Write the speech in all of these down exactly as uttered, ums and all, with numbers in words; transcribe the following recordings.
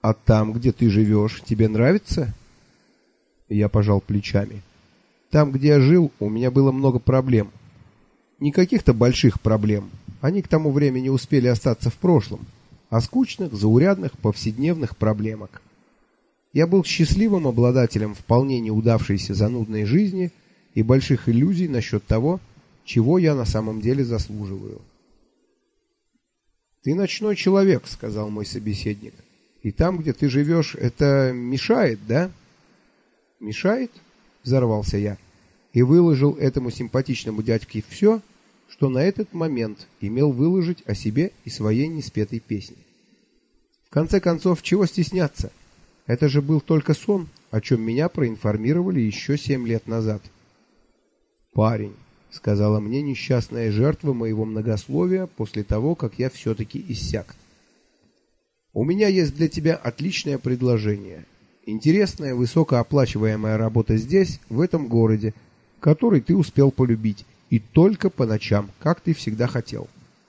А там, где ты живешь, тебе нравится? Я пожал плечами. Там, где я жил, у меня было много проблем. Не каких-то больших проблем. Они к тому времени успели остаться в прошлом, а скучных, заурядных, повседневных проблемок. Я был счастливым обладателем вполне неудавшейся занудной жизни и больших иллюзий насчет того, чего я на самом деле заслуживаю. «Ты ночной человек», — сказал мой собеседник. «И там, где ты живешь, это мешает, да?» «Мешает?» — взорвался я и выложил этому симпатичному дядьке все, что на этот момент имел выложить о себе и своей неспетой песне. В конце концов, чего стесняться? Это же был только сон, о чем меня проинформировали еще семь лет назад. «Парень», — сказала мне несчастная жертва моего многословия после того, как я все-таки иссяк. «У меня есть для тебя отличное предложение. Интересная, высокооплачиваемая работа здесь, в этом городе, который ты успел полюбить, и только по ночам, как ты всегда хотел.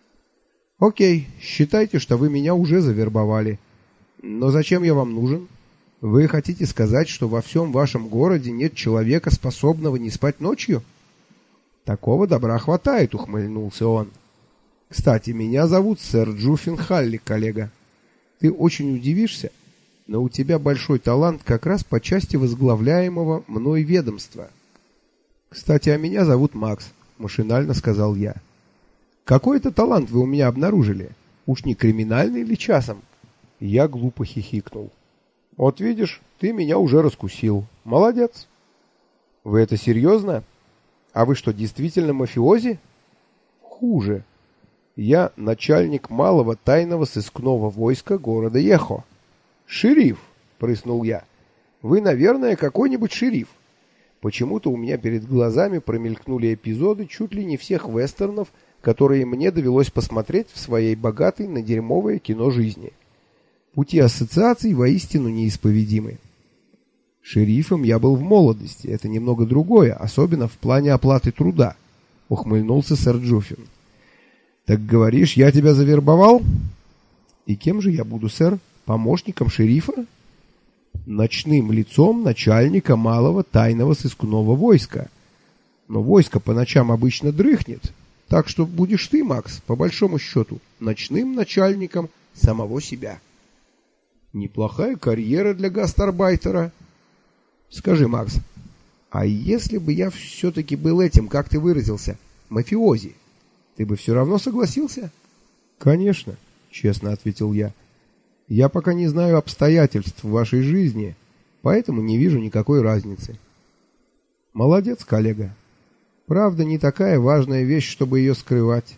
Окей, считайте, что вы меня уже завербовали. Но зачем я вам нужен? Вы хотите сказать, что во всем вашем городе нет человека, способного не спать ночью?» «Такого добра хватает», — ухмыльнулся он. «Кстати, меня зовут сэр Джуффин Халли, коллега. Ты очень удивишься, но у тебя большой талант как раз по части возглавляемого мной ведомства». «Кстати, а меня зовут Макс», — машинально сказал я. «Какой это талант вы у меня обнаружили? Уж не криминальный ли часом?» Я глупо хихикнул. «Вот видишь, ты меня уже раскусил. Молодец». «Вы это серьезно? А вы что, действительно мафиози?» «Хуже. Я начальник малого тайного сыскного войска города Ехо». «Шериф», — прыснул я. «Вы, наверное, какой-нибудь шериф». Почему-то у меня перед глазами промелькнули эпизоды чуть ли не всех вестернов, которые мне довелось посмотреть в своей богатой на дерьмовое кино жизни. Пути ассоциаций воистину неисповедимы. Шерифом я был в молодости, это немного другое, особенно в плане оплаты труда, — ухмыльнулся сэр Джуффин. «Так говоришь, я тебя завербовал?» «И кем же я буду, сэр? Помощником шерифа?» «Ночным лицом начальника малого тайного сыскного войска. Но войско по ночам обычно дрыхнет, так что будешь ты, Макс, по большому счету, ночным начальником самого себя». «Неплохая карьера для гастарбайтера. Скажи, Макс, а если бы я все-таки был этим, как ты выразился, мафиози, ты бы все равно согласился?» «Конечно», — честно ответил я. «Я пока не знаю обстоятельств в вашей жизни, поэтому не вижу никакой разницы». «Молодец, коллега. Правда, не такая важная вещь, чтобы ее скрывать».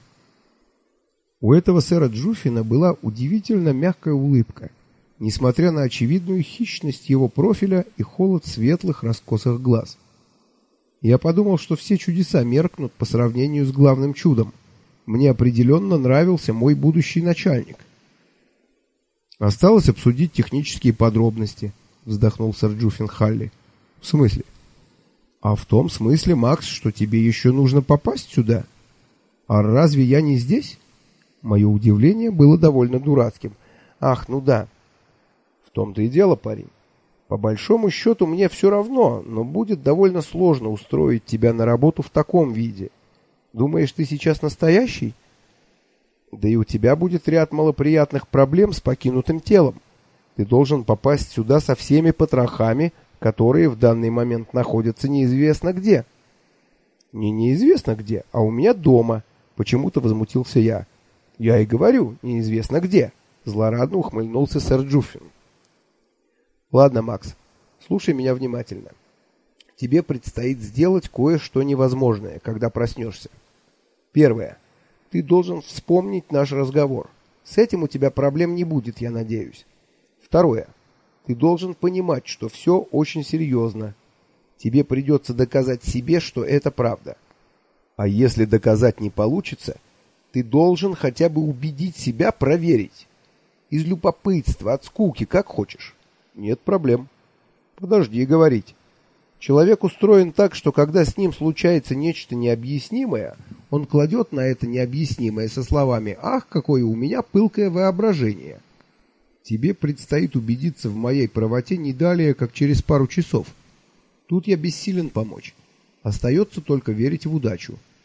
У этого сэра Джуффина была удивительно мягкая улыбка, несмотря на очевидную хищность его профиля и холод светлых раскосых глаз. Я подумал, что все чудеса меркнут по сравнению с главным чудом. Мне определенно нравился мой будущий начальник. «Осталось обсудить технические подробности», — вздохнул сэр Джуффин Халли. «В смысле?» «А в том смысле, Макс, что тебе еще нужно попасть сюда. А разве я не здесь?» Мое удивление было довольно дурацким. «Ах, ну да. В том-то и дело, парень. По большому счету мне все равно, но будет довольно сложно устроить тебя на работу в таком виде. Думаешь, ты сейчас настоящий? Да и у тебя будет ряд малоприятных проблем с покинутым телом. Ты должен попасть сюда со всеми потрохами, которые в данный момент находятся неизвестно где». «Не неизвестно где, а у меня дома», — почему-то возмутился я. «Я и говорю, неизвестно где», — злорадно ухмыльнулся сэр Джуффин. «Ладно, Макс, слушай меня внимательно. Тебе предстоит сделать кое-что невозможное, когда проснешься. Первое. Ты должен вспомнить наш разговор. С этим у тебя проблем не будет, я надеюсь. Второе. Ты должен понимать, что все очень серьезно. Тебе придется доказать себе, что это правда. А если доказать не получится, ты должен хотя бы убедить себя проверить. Из любопытства, от скуки, как хочешь. Нет проблем. Подожди говорить. Человек устроен так, что когда с ним случается нечто необъяснимое, он кладет на это необъяснимое со словами: «Ах, какое у меня пылкое воображение». Тебе предстоит убедиться в моей правоте не далее, как через пару часов. Тут я бессилен помочь. Остается только верить в удачу.